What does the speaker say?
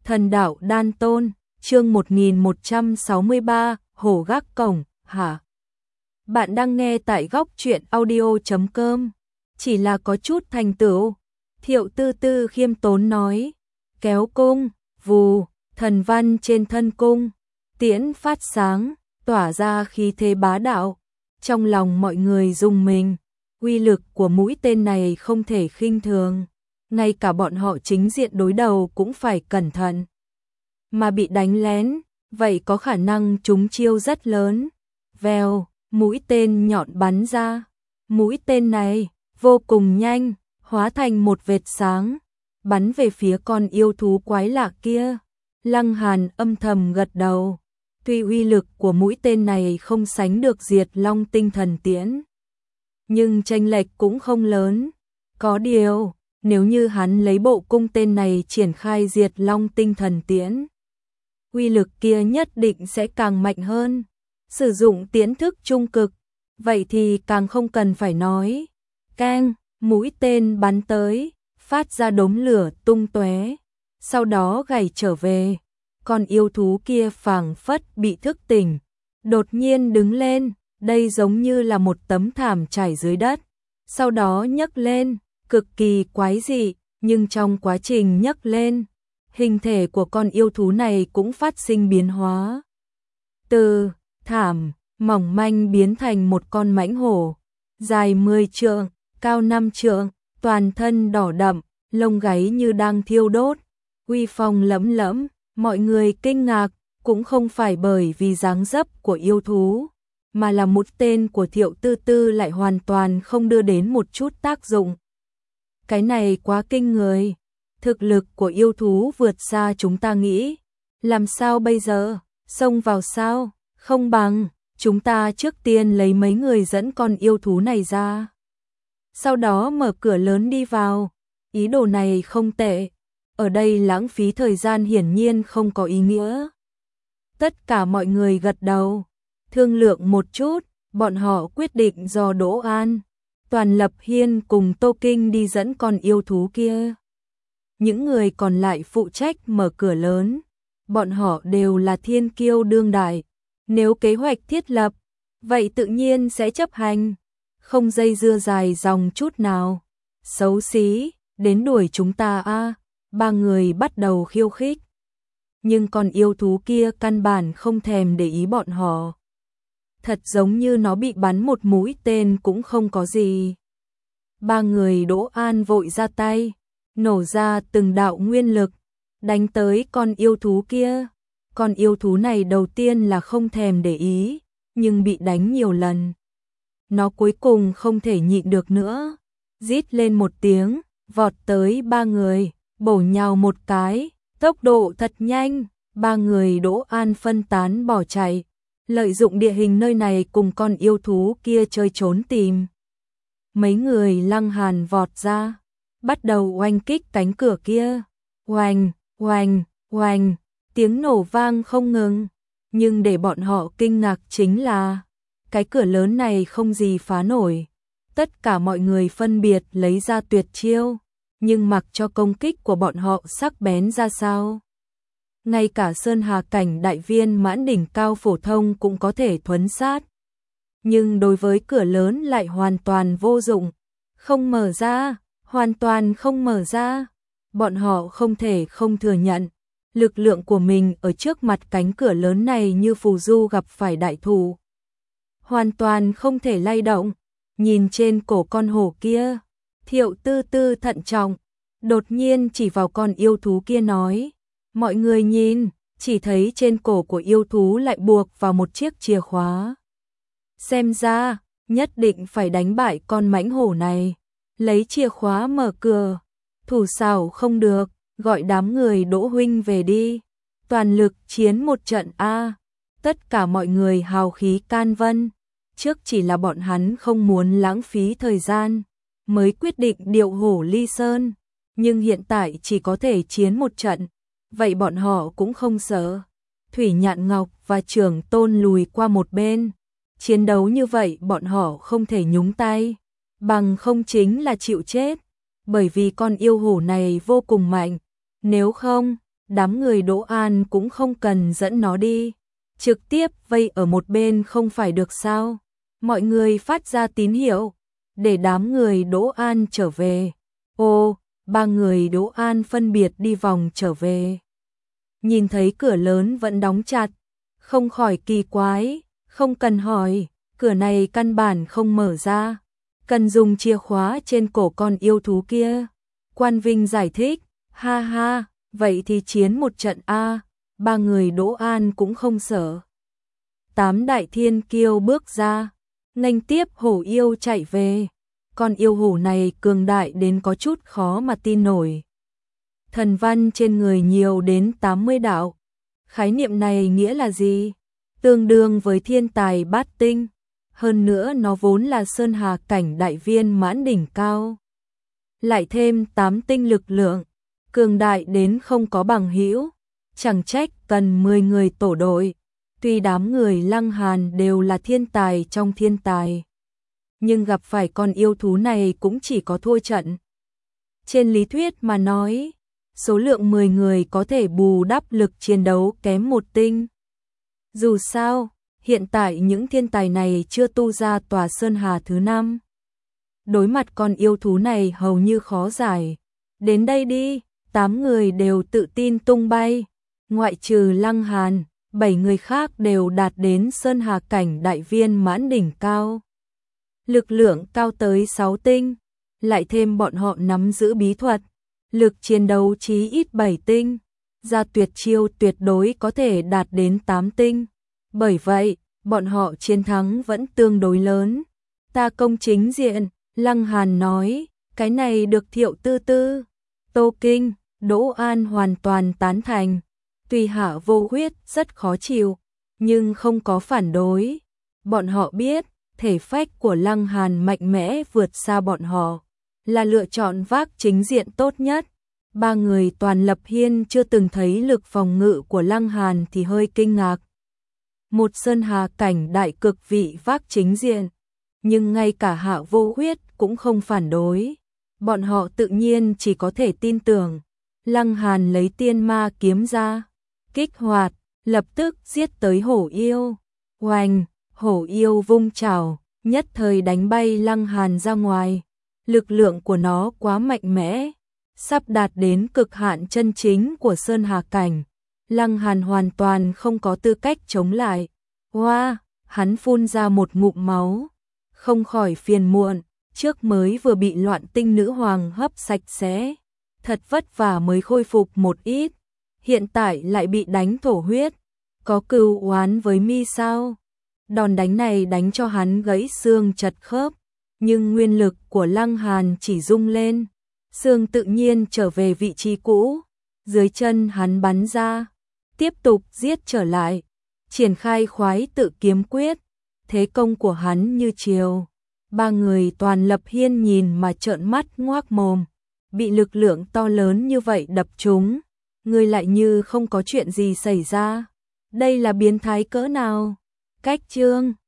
Thần đạo đan tôn, chương 1163, hổ gác cổng, hả? Bạn đang nghe tại góc truyện audio.com. Chỉ là có chút thành tựu. Thiệu Tư Tư khiêm tốn nói. Kéo cung, vù, thần văn trên thân cung. Tiễn phát sáng, tỏa ra khí thế bá đạo. Trong lòng mọi người rùng mình. Uy lực của mũi tên này không thể khinh thường. Ngay cả bọn họ chính diện đối đầu cũng phải cẩn thận. Mà bị đánh lén, vậy có khả năng trúng chiêu rất lớn. Vèo, mũi tên nhọn bắn ra. Mũi tên này vô cùng nhanh, hóa thành một vệt sáng, bắn về phía con yêu thú quái lạ kia. Lăng Hàn âm thầm gật đầu. Tuy uy lực của mũi tên này không sánh được Diệt Long Tinh Thần Tiễn, nhưng chênh lệch cũng không lớn. Có điều, nếu như hắn lấy bộ cung tên này triển khai Diệt Long Tinh Thần Tiễn, uy lực kia nhất định sẽ càng mạnh hơn. Sử dụng tiễn thức trung cực, vậy thì càng không cần phải nói. Keng, mũi tên bắn tới, phát ra đốm lửa tung tóe, sau đó gảy trở về. Con yêu thú kia phảng phất bị thức tỉnh, đột nhiên đứng lên, đây giống như là một tấm thảm trải dưới đất, sau đó nhấc lên, cực kỳ quái dị, nhưng trong quá trình nhấc lên, hình thể của con yêu thú này cũng phát sinh biến hóa. Từ thảm, mỏng manh biến thành một con mãnh hổ, dài 10 trượng, cao 5 trượng, toàn thân đỏ đậm, lông gáy như đang thiêu đốt, uy phong lẫm lẫm. Mọi người kinh ngạc, cũng không phải bởi vì dáng dấp của yêu thú, mà là mũi tên của Thiệu Tư Tư lại hoàn toàn không đưa đến một chút tác dụng. Cái này quá kinh người, thực lực của yêu thú vượt xa chúng ta nghĩ. Làm sao bây giờ, xông vào sao? Không bằng, chúng ta trước tiên lấy mấy người dẫn con yêu thú này ra, sau đó mở cửa lớn đi vào. Ý đồ này không tệ. Ở đây lãng phí thời gian hiển nhiên không có ý nghĩa. Tất cả mọi người gật đầu, thương lượng một chút, bọn họ quyết định do Đỗ An, Toàn Lập Hiên cùng Tô Kinh đi dẫn con yêu thú kia. Những người còn lại phụ trách mở cửa lớn. Bọn họ đều là thiên kiêu đương đại. Nếu kế hoạch thiết lập, vậy tự nhiên sẽ chấp hành. Không dây dưa dài dòng chút nào. Xấu xí, đến đuổi chúng ta a. Ba người bắt đầu khiêu khích. Nhưng con yêu thú kia căn bản không thèm để ý bọn họ. Thật giống như nó bị bắn một mũi tên cũng không có gì. Ba người Đỗ An vội ra tay, nổ ra từng đạo nguyên lực, đánh tới con yêu thú kia. Con yêu thú này đầu tiên là không thèm để ý, nhưng bị đánh nhiều lần. Nó cuối cùng không thể nhịn được nữa, rít lên một tiếng, vọt tới ba người. Bổ nhào một cái, tốc độ thật nhanh, ba người Đỗ An phân tán bỏ chạy, lợi dụng địa hình nơi này cùng con yêu thú kia chơi trốn tìm. Mấy người Lăng Hàn vọt ra, bắt đầu oanh kích cánh cửa kia, oanh, oanh, oanh, tiếng nổ vang không ngừng, nhưng để bọn họ kinh ngạc chính là, cái cửa lớn này không gì phá nổi. Tất cả mọi người phân biệt lấy ra tuyệt chiêu, nhưng mặc cho công kích của bọn họ sắc bén ra sao. Ngay cả Sơn Hà cảnh đại viên mãn đỉnh cao phổ thông cũng có thể thuấn sát. Nhưng đối với cửa lớn lại hoàn toàn vô dụng. Không mở ra, hoàn toàn không mở ra. Bọn họ không thể không thừa nhận. Lực lượng của mình ở trước mặt cánh cửa lớn này như phù du gặp phải đại thủ. Hoàn toàn không thể lay động. Nhìn trên cổ con hổ kia, Thiệu Tư Tư thận trọng, đột nhiên chỉ vào con yêu thú kia nói. Mọi người nhìn, chỉ thấy trên cổ của yêu thú lại buộc vào một chiếc chìa khóa. Xem ra, nhất định phải đánh bại con mãnh hổ này. Lấy chìa khóa mở cửa. Thủ xảo không được, gọi đám người Đỗ huynh về đi. Toàn lực chiến một trận a. Tất cả mọi người hào khí can vân. Trước chỉ là bọn hắn không muốn lãng phí thời gian, mới quyết định điệu hổ ly sơn. Nhưng hiện tại chỉ có thể chiến một trận, vậy bọn họ cũng không sợ. Thủy Nhạn Ngọc và Trưởng Tôn lùi qua một bên. Chiến đấu như vậy bọn họ không thể nhúng tay, bằng không chính là chịu chết. Bởi vì con yêu hổ này vô cùng mạnh, nếu không, đám người Đỗ An cũng không cần dẫn nó đi, trực tiếp vây ở một bên không phải được sao? Mọi người phát ra tín hiệu, để đám người Đỗ An trở về. Ô, ba người Đỗ An phân biệt đi vòng trở về. Nhìn thấy cửa lớn vẫn đóng chặt, không khỏi kỳ quái, không cần hỏi, cửa này căn bản không mở ra, cần dùng chìa khóa trên cổ con yêu thú kia. Quan Vinh giải thích, ha ha, vậy thì chiến một trận a. Ba người Đỗ An cũng không sợ. 8 đại thiên kiêu bước ra, nghênh tiếp hổ yêu chạy về. Con yêu hổ này cường đại đến có chút khó mà tin nổi. Thần văn trên người nhiều đến 80 đạo. Khái niệm này nghĩa là gì? Tương đương với thiên tài bát tinh. Hơn nữa nó vốn là sơn hà cảnh đại viên mãn đỉnh cao. Lại thêm 8 tinh lực lượng, cường đại đến không có bằng hữu. Chẳng trách cần 10 người tổ đội. Tuy đám người Lăng Hàn đều là thiên tài trong thiên tài, nhưng gặp phải con yêu thú này cũng chỉ có thua trận. Trên lý thuyết mà nói, số lượng 10 người có thể bù đắp lực chiến đấu kém một tinh. Dù sao, hiện tại những thiên tài này chưa tu ra tòa Sơn Hà thứ 5. Đối mặt con yêu thú này hầu như khó giải. Đến đây đi, 8 người đều tự tin tung bay, ngoại trừ Lăng Hàn, 7 người khác đều đạt đến Sơn Hà cảnh đại viên mãn đỉnh cao. Lực lượng cao tới 6 tinh, lại thêm bọn họ nắm giữ bí thuật, lực chiến đấu chí ít 7 tinh, ra tuyệt chiêu tuyệt đối có thể đạt đến 8 tinh. Bởi vậy, bọn họ chiến thắng vẫn tương đối lớn. Ta công chính diện, Lăng Hàn nói, cái này được Thiệu Tư Tư, Tô Kinh, Đỗ An hoàn toàn tán thành. Tuy Hạ Vô Huyết rất khó chịu, nhưng không có phản đối. Bọn họ biết, thể phách của Lăng Hàn mạnh mẽ vượt xa bọn họ, là lựa chọn vác chính diện tốt nhất. Ba người Toàn Lập Hiên chưa từng thấy lực phòng ngự của Lăng Hàn thì hơi kinh ngạc. Một sơn hà cảnh đại cực vị vác chính diện, nhưng ngay cả Hạ Vô Huyết cũng không phản đối. Bọn họ tự nhiên chỉ có thể tin tưởng. Lăng Hàn lấy tiên ma kiếm ra, kích hoạt, lập tức giết tới hổ yêu. Oanh, hổ yêu vung chảo, nhất thời đánh bay Lăng Hàn ra ngoài. Lực lượng của nó quá mạnh mẽ, sắp đạt đến cực hạn chân chính của Sơn Hà cảnh. Lăng Hàn hoàn toàn không có tư cách chống lại. Hoa, hắn phun ra một ngụm máu, không khỏi phiền muộn, trước mới vừa bị Loạn Tinh nữ hoàng hấp sạch sẽ, thật vất vả mới khôi phục một ít, hiện tại lại bị đánh thổ huyết, có cừu oán với mi sao? Đòn đánh này đánh cho hắn gãy xương chật khớp, nhưng nguyên lực của Lăng Hàn chỉ rung lên, xương tự nhiên trở về vị trí cũ, dưới chân hắn bắn ra, tiếp tục giết trở lại, triển khai khoái tự kiếm quyết, thế công của hắn như chiều. Ba người Toàn Lập Hiên nhìn mà trợn mắt ngoác mồm, bị lực lượng to lớn như vậy đập trúng, người lại như không có chuyện gì xảy ra. Đây là biến thái cỡ nào? Cách chương